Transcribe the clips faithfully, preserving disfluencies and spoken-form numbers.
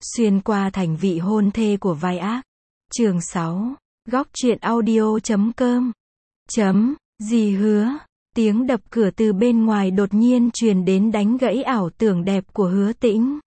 Xuyên qua thành vị hôn thê của vai ác. Chương sáu. Góc truyện audio chấm com. Chấm, dì Hứa. Tiếng đập cửa từ bên ngoài đột nhiên truyền đến đánh gãy ảo tưởng đẹp của Hứa Tĩnh.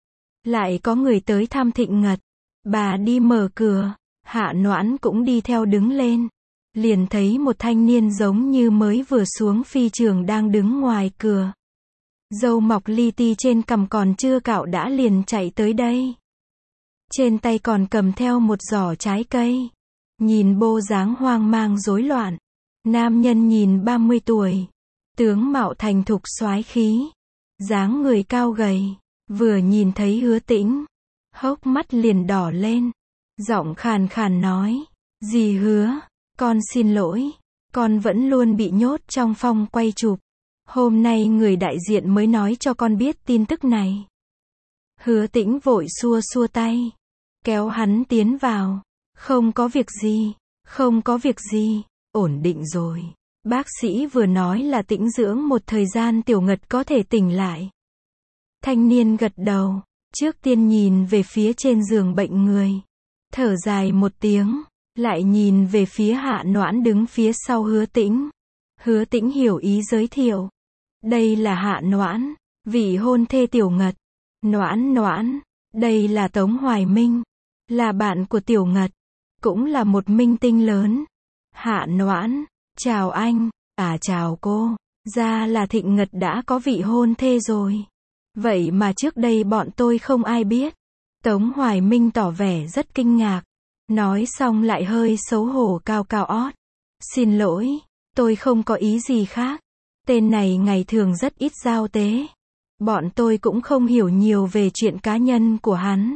Lại có người tới thăm Thịnh Ngật. Bà đi mở cửa, Hạ Noãn cũng đi theo đứng lên. Liền thấy một thanh niên giống như mới vừa xuống phi trường đang đứng ngoài cửa. Râu mọc li ti trên cằm còn chưa cạo đã liền chạy tới đây. Trên tay còn cầm theo một giỏ trái cây. Nhìn bộ dáng hoang mang rối loạn. Nam nhân nhìn ba mươi tuổi. Tướng mạo thành thục soái khí. Dáng người cao gầy. Vừa nhìn thấy Hứa Tĩnh, hốc mắt liền đỏ lên. Giọng khàn khàn nói. Dì Hứa, con xin lỗi. Con vẫn luôn bị nhốt trong phòng quay chụp. Hôm nay người đại diện mới nói cho con biết tin tức này. Hứa Tĩnh vội xua xua tay. Kéo hắn tiến vào. Không có việc gì. Không có việc gì. Ổn định rồi. Bác sĩ vừa nói là tĩnh dưỡng một thời gian Tiểu Ngật có thể tỉnh lại. Thanh niên gật đầu. Trước tiên nhìn về phía trên giường bệnh người. Thở dài một tiếng. Lại nhìn về phía Hạ Noãn đứng phía sau Hứa Tĩnh. Hứa Tĩnh hiểu ý giới thiệu. Đây là Hạ Noãn, vị hôn thê Tiểu Ngật. Noãn Noãn, đây là Tống Hoài Minh, là bạn của Tiểu Ngật, cũng là một minh tinh lớn. Hạ Noãn, chào anh, à chào cô, ra là Thịnh Ngật đã có vị hôn thê rồi. Vậy mà trước đây bọn tôi không ai biết. Tống Hoài Minh tỏ vẻ rất kinh ngạc, nói xong lại hơi xấu hổ cao cao ót. Xin lỗi, tôi không có ý gì khác. Tên này ngày thường rất ít giao tế. Bọn tôi cũng không hiểu nhiều về chuyện cá nhân của hắn.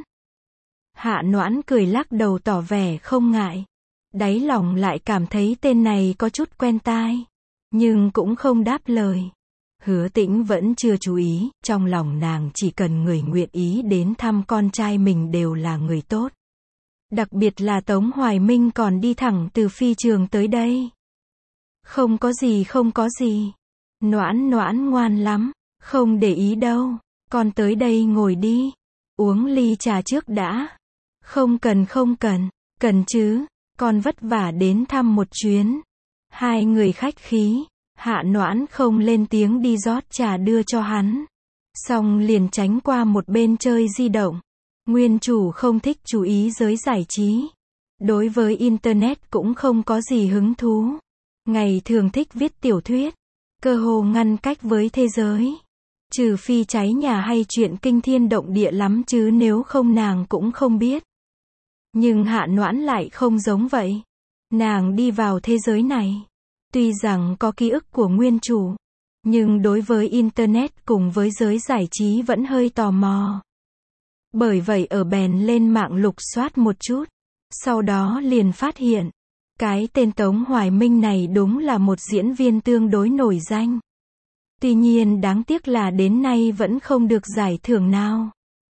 Hạ Noãn cười lắc đầu tỏ vẻ không ngại. Đáy lòng lại cảm thấy tên này có chút quen tai. Nhưng cũng không đáp lời. Hứa Tĩnh vẫn chưa chú ý. Trong lòng nàng chỉ cần người nguyện ý đến thăm con trai mình đều là người tốt. Đặc biệt là Tống Hoài Minh còn đi thẳng từ phi trường tới đây. Không có gì không có gì. Noãn Noãn ngoan lắm, không để ý đâu, con tới đây ngồi đi, uống ly trà trước đã. Không cần không cần, cần chứ, con vất vả đến thăm một chuyến. Hai người khách khí, Hạ Noãn không lên tiếng đi rót trà đưa cho hắn. Xong liền tránh qua một bên chơi di động. Nguyên chủ không thích chú ý giới giải trí. Đối với Internet cũng không có gì hứng thú. Ngày thường thích viết tiểu thuyết. Cơ hồ ngăn cách với thế giới. Trừ phi cháy nhà hay chuyện kinh thiên động địa lắm chứ nếu không nàng cũng không biết. Nhưng Hạ Noãn lại không giống vậy. Nàng đi vào thế giới này. Tuy rằng có ký ức của nguyên chủ. Nhưng đối với Internet cùng với giới giải trí vẫn hơi tò mò. Bởi vậy ở bèn lên mạng lục soát một chút. Sau đó liền phát hiện. Cái tên Tống Hoài Minh này đúng là một diễn viên tương đối nổi danh. Tuy nhiên đáng tiếc là đến nay vẫn không được giải thưởng nào.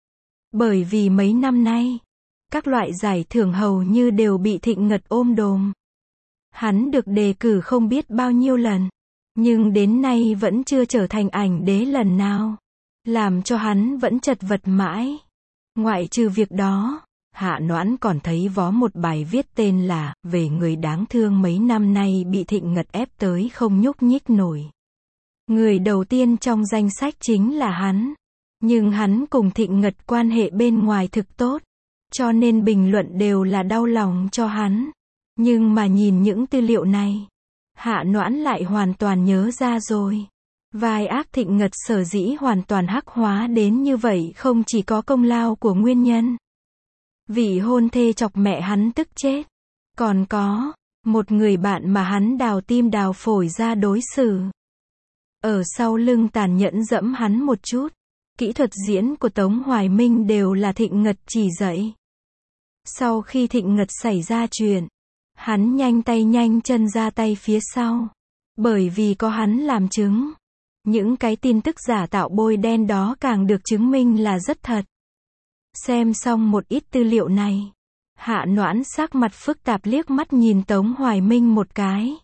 Bởi vì mấy năm nay, các loại giải thưởng hầu như đều bị Thịnh Ngật ôm đồm. Hắn được đề cử không biết bao nhiêu lần, nhưng đến nay vẫn chưa trở thành ảnh đế lần nào. Làm cho hắn vẫn chật vật mãi. Ngoại trừ việc đó, Hạ Noãn còn thấy vó một bài viết tên là về người đáng thương mấy năm nay bị Thịnh Ngật ép tới không nhúc nhích nổi. Người đầu tiên trong danh sách chính là hắn. Nhưng hắn cùng Thịnh Ngật quan hệ bên ngoài thực tốt. Cho nên bình luận đều là đau lòng cho hắn. Nhưng mà nhìn những tư liệu này, Hạ Noãn lại hoàn toàn nhớ ra rồi. Vai ác Thịnh Ngật sở dĩ hoàn toàn hắc hóa đến như vậy không chỉ có công lao của nguyên nhân. Vị hôn thê chọc mẹ hắn tức chết. Còn có một người bạn mà hắn đào tim đào phổi ra đối xử. Ở sau lưng tàn nhẫn dẫm hắn một chút. Kỹ thuật diễn của Tống Hoài Minh đều là Thịnh Ngật chỉ dạy. Sau khi Thịnh Ngật xảy ra chuyện, hắn nhanh tay nhanh chân ra tay phía sau. Bởi vì có hắn làm chứng. Những cái tin tức giả tạo bôi đen đó càng được chứng minh là rất thật. Xem xong một ít tư liệu này, Hạ Noãn sắc mặt phức tạp liếc mắt nhìn Tống Hoài Minh một cái.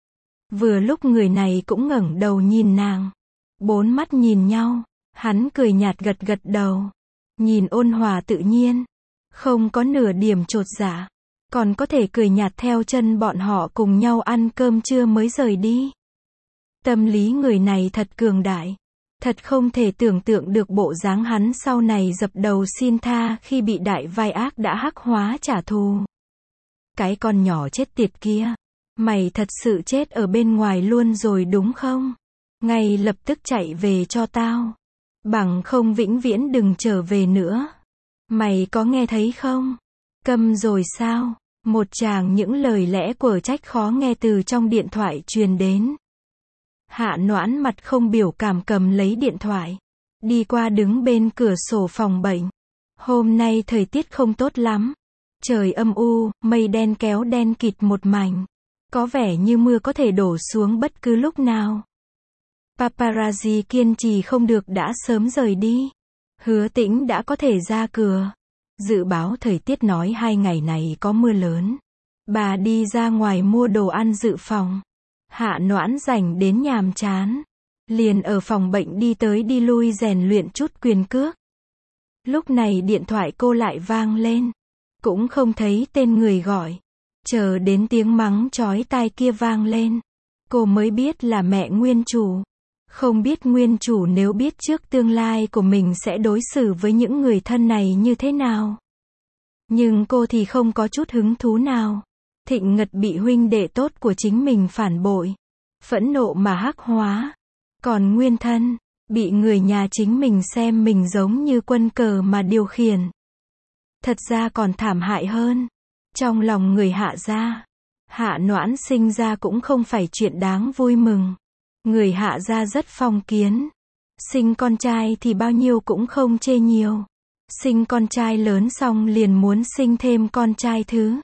Vừa lúc người này cũng ngẩng đầu nhìn nàng. Bốn mắt nhìn nhau, hắn cười nhạt gật gật đầu. nhìn ôn hòa tự nhiên, không có nửa điểm chột dạ, còn có thể cười nhạt theo chân bọn họ cùng nhau ăn cơm trưa mới rời đi. Tâm lý người này thật cường đại. Thật không thể tưởng tượng được bộ dáng hắn sau này dập đầu xin tha khi bị đại vai ác đã hắc hóa trả thù. Cái con nhỏ chết tiệt kia, mày thật sự chết ở bên ngoài luôn rồi đúng không? Ngay lập tức chạy về cho tao. Bằng không vĩnh viễn đừng trở về nữa. Mày có nghe thấy không? Câm rồi sao? Một tràng những lời lẽ quở trách khó nghe từ trong điện thoại truyền đến. Hạ Noãn mặt không biểu cảm cầm lấy điện thoại. Đi qua đứng bên cửa sổ phòng bệnh. Hôm nay thời tiết không tốt lắm. Trời âm u, mây đen kéo đen kịt một mảnh. Có vẻ như mưa có thể đổ xuống bất cứ lúc nào. Paparazzi kiên trì không được đã sớm rời đi. Hứa Tĩnh đã có thể ra cửa. Dự báo thời tiết nói hai ngày này có mưa lớn. Bà đi ra ngoài mua đồ ăn dự phòng. Hạ Noãn rảnh đến nhàm chán. Liền ở phòng bệnh đi tới đi lui rèn luyện chút quyền cước. Lúc này điện thoại cô lại vang lên. Cũng không thấy tên người gọi. Chờ đến tiếng mắng chói tai kia vang lên. Cô mới biết là mẹ nguyên chủ. Không biết nguyên chủ nếu biết trước tương lai của mình sẽ đối xử với những người thân này như thế nào. Nhưng cô thì không có chút hứng thú nào. Thịnh Ngật bị huynh đệ tốt của chính mình phản bội. Phẫn nộ mà hắc hóa. Còn nguyên thân, bị người nhà chính mình xem mình giống như quân cờ mà điều khiển. Thật ra còn thảm hại hơn. Trong lòng người Hạ gia, Hạ Noãn sinh ra cũng không phải chuyện đáng vui mừng. Người Hạ gia rất phong kiến. Sinh con trai thì bao nhiêu cũng không chê nhiều. Sinh con trai lớn xong liền muốn sinh thêm con trai thứ.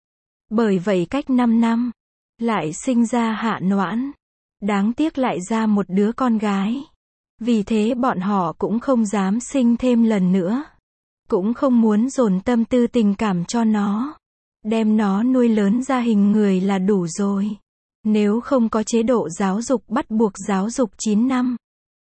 Bởi vậy cách năm năm, lại sinh ra Hạ Noãn. Đáng tiếc lại ra một đứa con gái. Vì thế bọn họ cũng không dám sinh thêm lần nữa. Cũng không muốn dồn tâm tư tình cảm cho nó. Đem nó nuôi lớn ra hình người là đủ rồi. Nếu không có chế độ giáo dục bắt buộc giáo dục chín năm.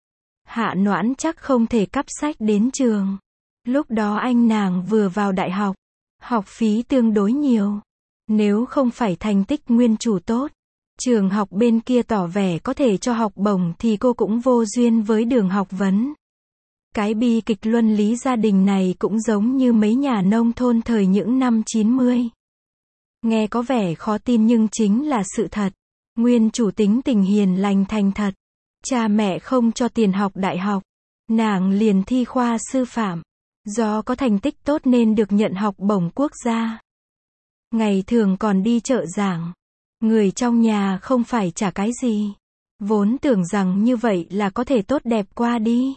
Hạ Noãn chắc không thể cắp sách đến trường. Lúc đó anh nàng vừa vào đại học. Học phí tương đối nhiều. Nếu không phải thành tích nguyên chủ tốt, trường học bên kia tỏ vẻ có thể cho học bổng thì cô cũng vô duyên với đường học vấn. Cái bi kịch luân lý gia đình này cũng giống như mấy nhà nông thôn thời những năm chín mươi. Nghe có vẻ khó tin nhưng chính là sự thật. Nguyên chủ tính tình hiền lành thành thật. Cha mẹ không cho tiền học đại học. Nàng liền thi khoa sư phạm. Do có thành tích tốt nên được nhận học bổng quốc gia. Ngày thường còn đi trợ giảng. Người trong nhà không phải trả cái gì. Vốn tưởng rằng như vậy là có thể tốt đẹp qua đi.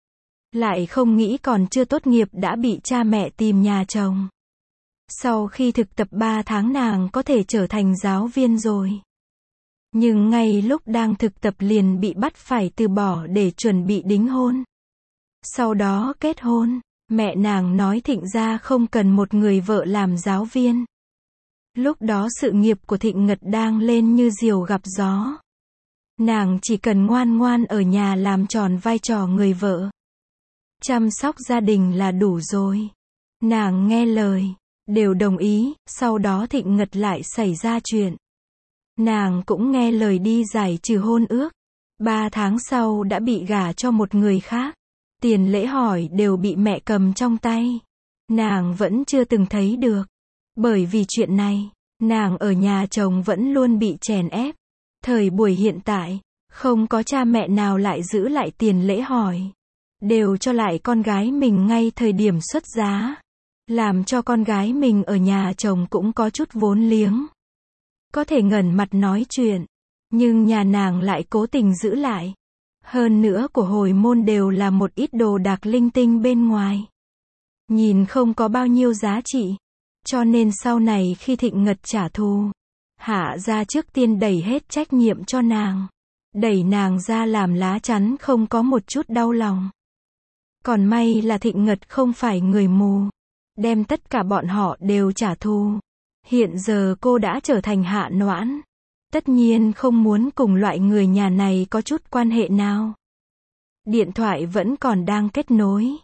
Lại không nghĩ còn chưa tốt nghiệp đã bị cha mẹ tìm nhà chồng. Sau khi thực tập ba tháng nàng có thể trở thành giáo viên rồi. Nhưng ngay lúc đang thực tập liền bị bắt phải từ bỏ để chuẩn bị đính hôn. Sau đó kết hôn, mẹ nàng nói Thịnh gia không cần một người vợ làm giáo viên. Lúc đó sự nghiệp của Thịnh Ngật đang lên như diều gặp gió. Nàng chỉ cần ngoan ngoan ở nhà làm tròn vai trò người vợ. Chăm sóc gia đình là đủ rồi. Nàng nghe lời, đều đồng ý, sau đó Thịnh Ngật lại xảy ra chuyện. Nàng cũng nghe lời đi giải trừ hôn ước. Ba tháng sau đã bị gả cho một người khác. Tiền lễ hỏi đều bị mẹ cầm trong tay. Nàng vẫn chưa từng thấy được. Bởi vì chuyện này, nàng ở nhà chồng vẫn luôn bị chèn ép. Thời buổi hiện tại, không có cha mẹ nào lại giữ lại tiền lễ hỏi. Đều cho lại con gái mình ngay thời điểm xuất giá. Làm cho con gái mình ở nhà chồng cũng có chút vốn liếng. Có thể ngẩn mặt nói chuyện. Nhưng nhà nàng lại cố tình giữ lại. Hơn nữa của hồi môn đều là một ít đồ đạc linh tinh bên ngoài. Nhìn không có bao nhiêu giá trị. Cho nên sau này khi Thịnh Ngật trả thù, Hạ gia trước tiên đẩy hết trách nhiệm cho nàng. Đẩy nàng ra làm lá chắn không có một chút đau lòng. Còn may là Thịnh Ngật không phải người mù. Đem tất cả bọn họ đều trả thù. Hiện giờ cô đã trở thành Hạ Noãn. Tất nhiên không muốn cùng loại người nhà này có chút quan hệ nào. Điện thoại vẫn còn đang kết nối.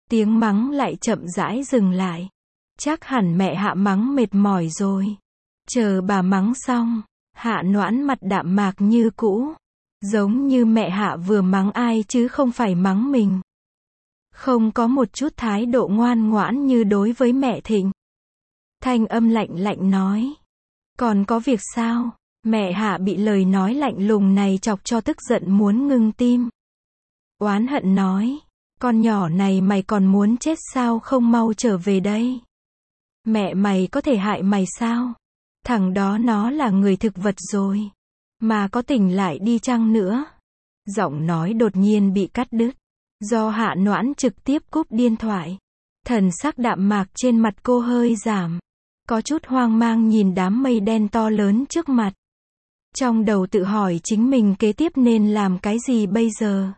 Tiếng mắng lại chậm rãi dừng lại. Chắc hẳn mẹ Hạ mắng mệt mỏi rồi. Chờ bà mắng xong, Hạ Noãn mặt đạm mạc như cũ. Giống như mẹ Hạ vừa mắng ai chứ không phải mắng mình. Không có một chút thái độ ngoan ngoãn như đối với mẹ Thịnh. Thanh âm lạnh lạnh nói. Còn có việc sao? Mẹ Hạ bị lời nói lạnh lùng này chọc cho tức giận muốn ngưng tim. Oán hận nói. Con nhỏ này mày còn muốn chết sao không mau trở về đây? Mẹ mày có thể hại mày sao? Thằng đó nó là người thực vật rồi. Mà có tỉnh lại đi chăng nữa? Giọng nói đột nhiên bị cắt đứt. Do Hạ Noãn trực tiếp cúp điện thoại. Thần sắc đạm mạc trên mặt cô hơi giảm. Có chút hoang mang nhìn đám mây đen to lớn trước mặt. Trong đầu tự hỏi chính mình kế tiếp nên làm cái gì bây giờ?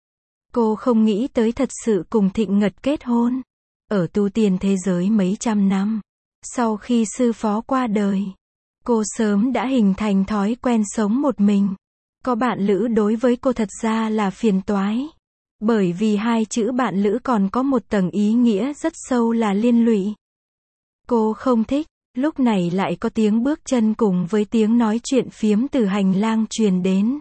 Cô không nghĩ tới thật sự cùng Thịnh Ngật kết hôn. Ở tu tiên thế giới mấy trăm năm. Sau khi sư phó qua đời, cô sớm đã hình thành thói quen sống một mình. Có bạn lữ đối với cô thật ra là phiền toái. Bởi vì hai chữ bạn lữ còn có một tầng ý nghĩa rất sâu là liên lụy. Cô không thích, lúc này lại có tiếng bước chân cùng với tiếng nói chuyện phiếm từ hành lang truyền đến.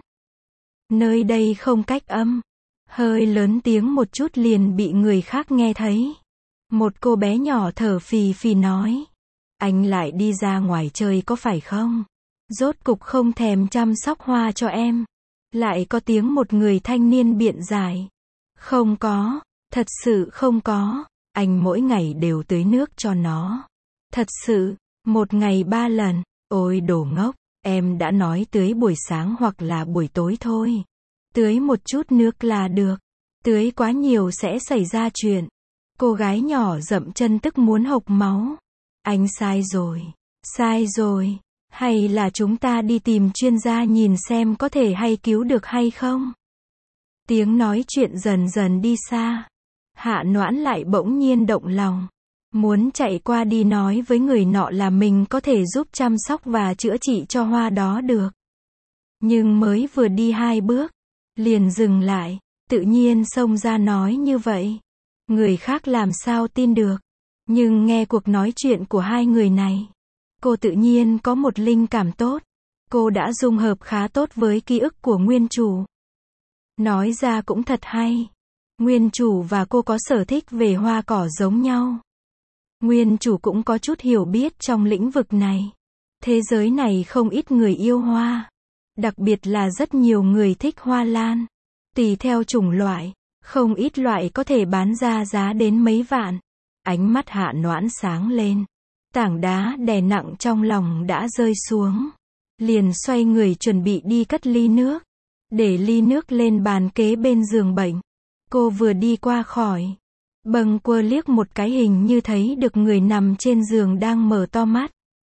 Nơi đây không cách âm. Hơi lớn tiếng một chút liền bị người khác nghe thấy. Một cô bé nhỏ thở phì phì nói. Anh lại đi ra ngoài chơi có phải không? Rốt cục không thèm chăm sóc hoa cho em. Lại có tiếng một người thanh niên biện giải. Không có, thật sự không có. Anh mỗi ngày đều tưới nước cho nó. Thật sự, một ngày ba lần. Ôi đồ ngốc, em đã nói tưới buổi sáng hoặc là buổi tối thôi. Tưới một chút nước là được. Tưới quá nhiều sẽ xảy ra chuyện. Cô gái nhỏ dậm chân tức muốn hộc máu. Anh sai rồi. Sai rồi. Hay là chúng ta đi tìm chuyên gia nhìn xem có thể hay cứu được hay không? Tiếng nói chuyện dần dần đi xa. Hạ Noãn lại bỗng nhiên động lòng. Muốn chạy qua đi nói với người nọ là mình có thể giúp chăm sóc và chữa trị cho hoa đó được. Nhưng mới vừa đi hai bước, liền dừng lại, tự nhiên xông ra nói như vậy. Người khác làm sao tin được. Nhưng nghe cuộc nói chuyện của hai người này, cô tự nhiên có một linh cảm tốt. Cô đã dung hợp khá tốt với ký ức của nguyên chủ. Nói ra cũng thật hay. Nguyên chủ và cô có sở thích về hoa cỏ giống nhau. Nguyên chủ cũng có chút hiểu biết trong lĩnh vực này. Thế giới này không ít người yêu hoa. Đặc biệt là rất nhiều người thích hoa lan. Tùy theo chủng loại, không ít loại có thể bán ra giá đến mấy vạn. Ánh mắt Hạ Noãn sáng lên. Tảng đá đè nặng trong lòng đã rơi xuống. Liền xoay người chuẩn bị đi cất ly nước. Để ly nước lên bàn kế bên giường bệnh. Cô vừa đi qua khỏi. Bâng quơ liếc một cái hình như thấy được người nằm trên giường đang mở to mắt.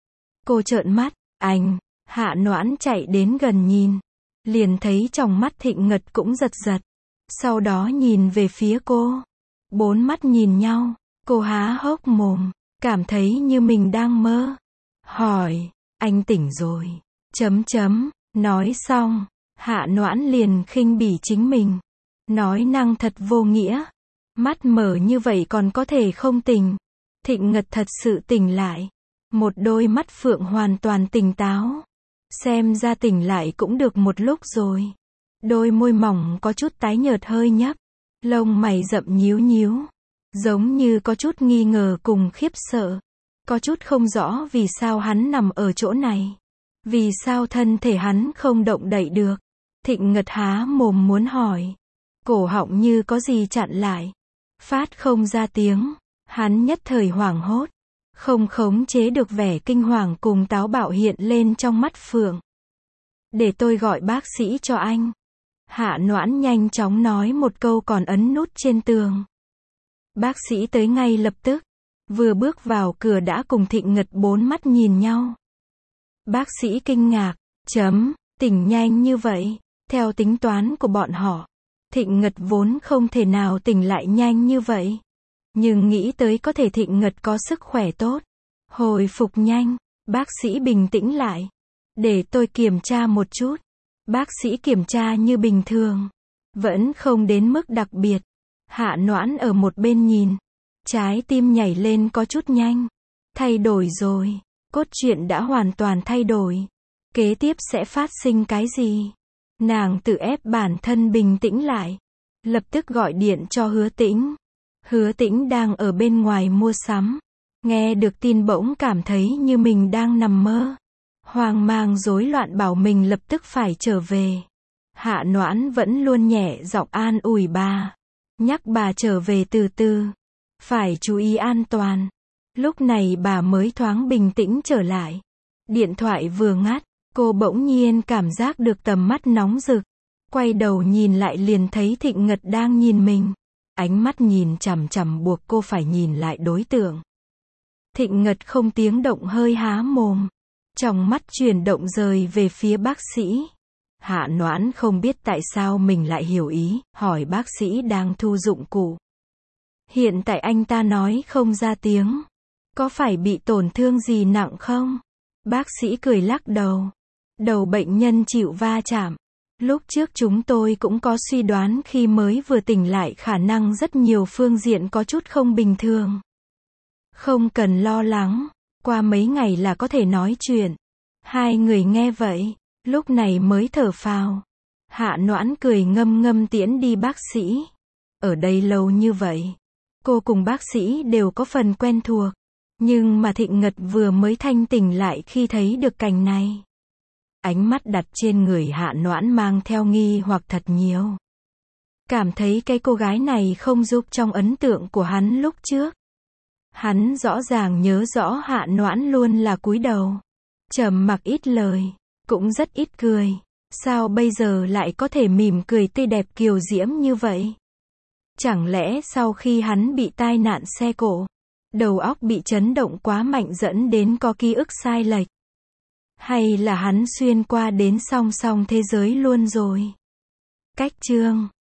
Cô trợn mắt, anh, Hạ Noãn chạy đến gần nhìn. Liền thấy trong mắt Thịnh Ngật cũng giật giật. Sau đó nhìn về phía cô. Bốn mắt nhìn nhau, cô há hốc mồm, cảm thấy như mình đang mơ. Hỏi, anh tỉnh rồi. Chấm chấm, nói xong, Hạ Noãn liền khinh bỉ chính mình. Nói năng thật vô nghĩa. Mắt mở như vậy còn có thể không tỉnh. Thịnh Ngật thật sự tỉnh lại. Một đôi mắt phượng hoàn toàn tỉnh táo. Xem ra tỉnh lại cũng được một lúc rồi. Đôi môi mỏng có chút tái nhợt hơi nhấp. Lông mày rậm nhíu nhíu. Giống như có chút nghi ngờ cùng khiếp sợ. Có chút không rõ vì sao hắn nằm ở chỗ này. Vì sao thân thể hắn không động đậy được. Thịnh Ngật há mồm muốn hỏi. Cổ họng như có gì chặn lại. Phát không ra tiếng. Hắn nhất thời hoảng hốt. Không khống chế được vẻ kinh hoàng cùng táo bạo hiện lên trong mắt Phượng. Để tôi gọi bác sĩ cho anh. Hạ Noãn nhanh chóng nói một câu còn ấn nút trên tường. Bác sĩ tới ngay lập tức. Vừa bước vào cửa đã cùng Thịnh Ngật bốn mắt nhìn nhau. Bác sĩ kinh ngạc. Chấm, tỉnh nhanh như vậy. Theo tính toán của bọn họ, Thịnh Ngật vốn không thể nào tỉnh lại nhanh như vậy. Nhưng nghĩ tới có thể Thịnh Ngật có sức khỏe tốt, hồi phục nhanh, bác sĩ bình tĩnh lại. Để tôi kiểm tra một chút. Bác sĩ kiểm tra như bình thường, vẫn không đến mức đặc biệt. Hạ Noãn ở một bên nhìn. Trái tim nhảy lên có chút nhanh. Thay đổi rồi. Cốt truyện đã hoàn toàn thay đổi. Kế tiếp sẽ phát sinh cái gì? Nàng tự ép bản thân bình tĩnh lại. Lập tức gọi điện cho Hứa Tĩnh. Hứa Tĩnh đang ở bên ngoài mua sắm. Nghe được tin bỗng cảm thấy như mình đang nằm mơ. Hoang mang rối loạn bảo mình lập tức phải trở về. Hạ Noãn vẫn luôn nhẹ giọng an ủi bà. Nhắc bà trở về từ từ. Phải chú ý an toàn. Lúc này bà mới thoáng bình tĩnh trở lại. Điện thoại vừa ngắt, cô bỗng nhiên cảm giác được tầm mắt nóng rực. Quay đầu nhìn lại liền thấy Thịnh Ngật đang nhìn mình. Ánh mắt nhìn chằm chằm buộc cô phải nhìn lại đối tượng. Thịnh Ngật không tiếng động hơi há mồm. Trong mắt chuyển động rời về phía bác sĩ. Hạ Noãn không biết tại sao mình lại hiểu ý, hỏi bác sĩ đang thu dụng cụ. Hiện tại anh ta nói không ra tiếng. Có phải bị tổn thương gì nặng không? Bác sĩ cười lắc đầu. Đầu bệnh nhân chịu va chạm. Lúc trước chúng tôi cũng có suy đoán khi mới vừa tỉnh lại khả năng rất nhiều phương diện có chút không bình thường. Không cần lo lắng, qua mấy ngày là có thể nói chuyện. Hai người nghe vậy, lúc này mới thở phào. Hạ Noãn cười ngâm ngâm tiễn đi bác sĩ. Ở đây lâu như vậy, cô cùng bác sĩ đều có phần quen thuộc. Nhưng mà Thịnh Ngật vừa mới thanh tỉnh lại khi thấy được cảnh này. Ánh mắt đặt trên người Hạ Noãn mang theo nghi hoặc thật nhiều. Cảm thấy cái cô gái này không giúp trong ấn tượng của hắn lúc trước. Hắn rõ ràng nhớ rõ Hạ Noãn luôn là cúi đầu. Trầm mặc ít lời. Cũng rất ít cười. Sao bây giờ lại có thể mỉm cười tươi đẹp kiều diễm như vậy? Chẳng lẽ sau khi hắn bị tai nạn xe cộ, đầu óc bị chấn động quá mạnh dẫn đến có ký ức sai lệch? Hay là hắn xuyên qua đến song song thế giới luôn rồi? Cách chương